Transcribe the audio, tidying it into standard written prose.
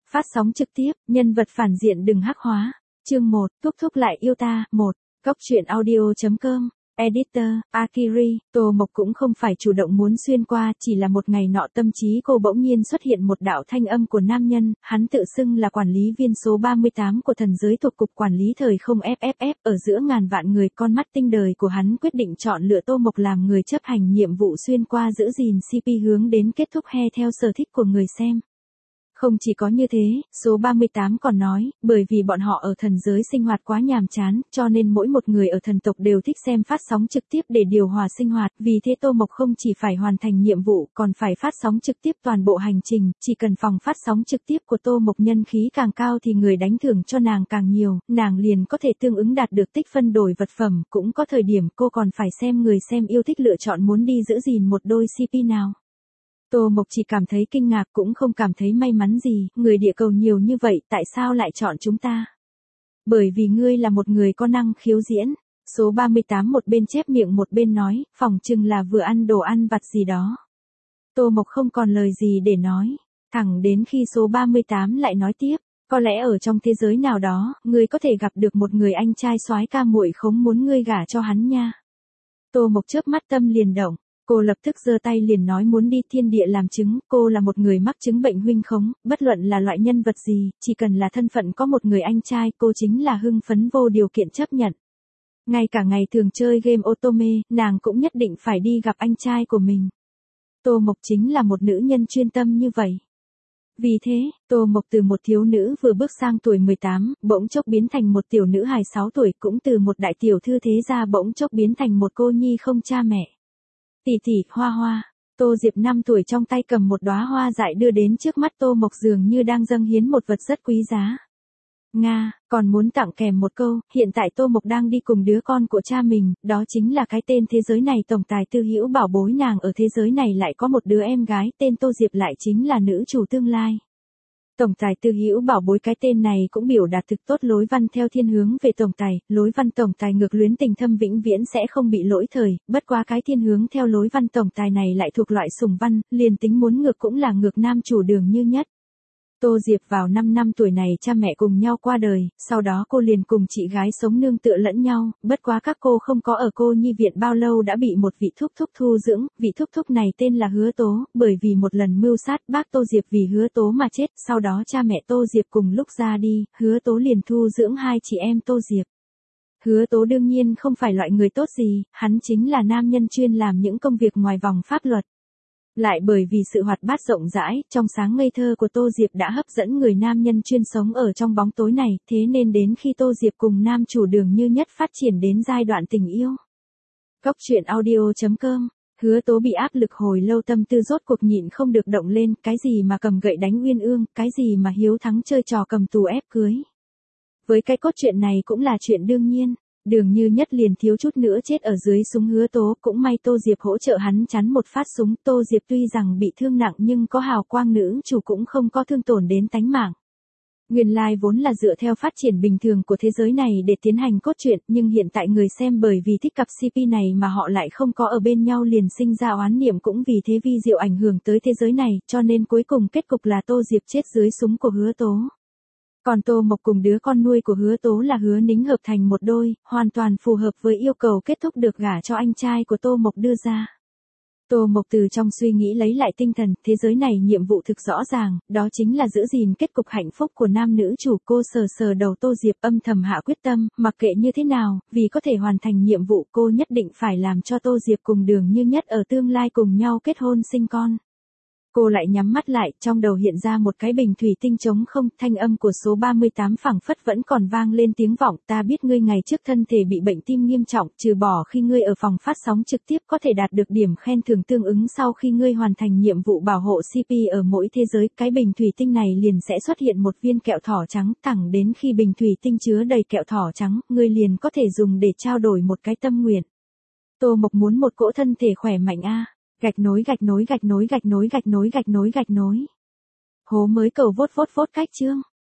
Phát sóng trực tiếp, nhân vật phản diện đừng hắc hóa. Chương 1, Thúc Thúc lại yêu ta, 1. Cóc truyện audio.com. Editor, Akiri, Tô Mộc cũng không phải chủ động muốn xuyên qua, chỉ là một ngày nọ tâm trí cô bỗng nhiên xuất hiện một đạo thanh âm của nam nhân, hắn tự xưng là quản lý viên số 38 của thần giới thuộc cục quản lý thời không FFF, ở giữa ngàn vạn người con mắt tinh đời của hắn quyết định chọn lựa Tô Mộc làm người chấp hành nhiệm vụ xuyên qua giữ gìn CP hướng đến kết thúc he theo sở thích của người xem. Không chỉ có như thế, số 38 còn nói, bởi vì bọn họ ở thần giới sinh hoạt quá nhàm chán, cho nên mỗi một người ở thần tộc đều thích xem phát sóng trực tiếp để điều hòa sinh hoạt, vì thế Tô Mộc không chỉ phải hoàn thành nhiệm vụ, còn phải phát sóng trực tiếp toàn bộ hành trình, chỉ cần phòng phát sóng trực tiếp của Tô Mộc nhân khí càng cao thì người đánh thưởng cho nàng càng nhiều, nàng liền có thể tương ứng đạt được tích phân đổi vật phẩm, cũng có thời điểm cô còn phải xem người xem yêu thích lựa chọn muốn đi giữ gìn một đôi CP nào. Tô Mộc chỉ cảm thấy kinh ngạc cũng không cảm thấy may mắn gì, người địa cầu nhiều như vậy, tại sao lại chọn chúng ta? Bởi vì ngươi là một người có năng khiếu diễn. Số 38 một bên chép miệng một bên nói, phỏng chừng là vừa ăn đồ ăn vặt gì đó. Tô Mộc không còn lời gì để nói, thẳng đến khi số 38 lại nói tiếp, có lẽ ở trong thế giới nào đó, ngươi có thể gặp được một người anh trai soái ca muội khống muốn ngươi gả cho hắn nha. Tô Mộc chớp mắt tâm liền động. Cô lập tức giơ tay liền nói muốn đi thiên địa làm chứng, cô là một người mắc chứng bệnh huynh khống, bất luận là loại nhân vật gì, chỉ cần là thân phận có một người anh trai, cô chính là hưng phấn vô điều kiện chấp nhận. Ngay cả ngày thường chơi game Otome, nàng cũng nhất định phải đi gặp anh trai của mình. Tô Mộc chính là một nữ nhân chuyên tâm như vậy. Vì thế, Tô Mộc từ một thiếu nữ vừa bước sang tuổi 18, bỗng chốc biến thành một tiểu nữ hài 6 tuổi, cũng từ một đại tiểu thư thế gia bỗng chốc biến thành một cô nhi không cha mẹ. Tỷ tỷ, hoa hoa, Tô Diệp 5 tuổi trong tay cầm một đóa hoa dại đưa đến trước mắt Tô Mộc dường như đang dâng hiến một vật rất quý giá. Nga, còn muốn tặng kèm một câu, hiện tại Tô Mộc đang đi cùng đứa con của cha mình, đó chính là cái tên thế giới này tổng tài Tư Hữu bảo bối nàng ở thế giới này lại có một đứa em gái, tên Tô Diệp lại chính là nữ chủ tương lai. Tổng tài Tư Hữu bảo bối cái tên này cũng biểu đạt thực tốt lối văn theo thiên hướng về tổng tài, lối văn tổng tài ngược luyến tình thâm vĩnh viễn sẽ không bị lỗi thời, bất quá cái thiên hướng theo lối văn tổng tài này lại thuộc loại sủng văn, liền tính muốn ngược cũng là ngược nam chủ Đường Như Nhất. Tô Diệp vào 5 năm tuổi này cha mẹ cùng nhau qua đời, sau đó cô liền cùng chị gái sống nương tựa lẫn nhau, bất quá các cô không có ở cô nhi viện bao lâu đã bị một vị thúc thúc thu dưỡng, vị thúc thúc này tên là Hứa Tố, bởi vì một lần mưu sát bác Tô Diệp vì Hứa Tố mà chết, sau đó cha mẹ Tô Diệp cùng lúc ra đi, Hứa Tố liền thu dưỡng hai chị em Tô Diệp. Hứa Tố đương nhiên không phải loại người tốt gì, hắn chính là nam nhân chuyên làm những công việc ngoài vòng pháp luật. Lại bởi vì sự hoạt bát rộng rãi, trong sáng ngây thơ của Tô Diệp đã hấp dẫn người nam nhân chuyên sống ở trong bóng tối này, thế nên đến khi Tô Diệp cùng nam chủ Đường Như Nhất phát triển đến giai đoạn tình yêu. Cóc truyện audio.com. Hứa Tố bị áp lực hồi lâu tâm tư rốt cuộc nhịn không được động lên, cái gì mà cầm gậy đánh Uyên Ương, cái gì mà hiếu thắng chơi trò cầm tù ép cưới. Với cái cốt truyện này cũng là chuyện đương nhiên. Đường Như Nhất liền thiếu chút nữa chết ở dưới súng Hứa Tố, cũng may Tô Diệp hỗ trợ hắn chắn một phát súng, Tô Diệp tuy rằng bị thương nặng nhưng có hào quang nữ chủ cũng không có thương tổn đến tánh mạng. Nguyên lai vốn là dựa theo phát triển bình thường của thế giới này để tiến hành cốt truyện, nhưng hiện tại người xem bởi vì thích cặp CP này mà họ lại không có ở bên nhau liền sinh ra oán niệm, cũng vì thế vi diệu ảnh hưởng tới thế giới này, cho nên cuối cùng kết cục là Tô Diệp chết dưới súng của Hứa Tố. Còn Tô Mộc cùng đứa con nuôi của Hứa Tố là Hứa Nính hợp thành một đôi, hoàn toàn phù hợp với yêu cầu kết thúc được gả cho anh trai của Tô Mộc đưa ra. Tô Mộc từ trong suy nghĩ lấy lại tinh thần, thế giới này nhiệm vụ thực rõ ràng, đó chính là giữ gìn kết cục hạnh phúc của nam nữ chủ. Cô sờ sờ đầu Tô Diệp âm thầm hạ quyết tâm, mặc kệ như thế nào, vì có thể hoàn thành nhiệm vụ cô nhất định phải làm cho Tô Diệp cùng Đường Như Nhất ở tương lai cùng nhau kết hôn sinh con. Cô lại nhắm mắt lại, trong đầu hiện ra một cái bình thủy tinh trống không, thanh âm của số 38 phảng phất vẫn còn vang lên tiếng vọng, ta biết ngươi ngày trước thân thể bị bệnh tim nghiêm trọng, trừ bỏ khi ngươi ở phòng phát sóng trực tiếp có thể đạt được điểm khen thưởng tương ứng sau khi ngươi hoàn thành nhiệm vụ bảo hộ CP ở mỗi thế giới, cái bình thủy tinh này liền sẽ xuất hiện một viên kẹo thỏ trắng, thẳng đến khi bình thủy tinh chứa đầy kẹo thỏ trắng, ngươi liền có thể dùng để trao đổi một cái tâm nguyện. Tô Mộc muốn một cỗ thân thể khỏe mạnh a. Gạch nối gạch nối gạch nối gạch nối gạch nối gạch nối gạch nối. Hố mới cầu vốt cách chương.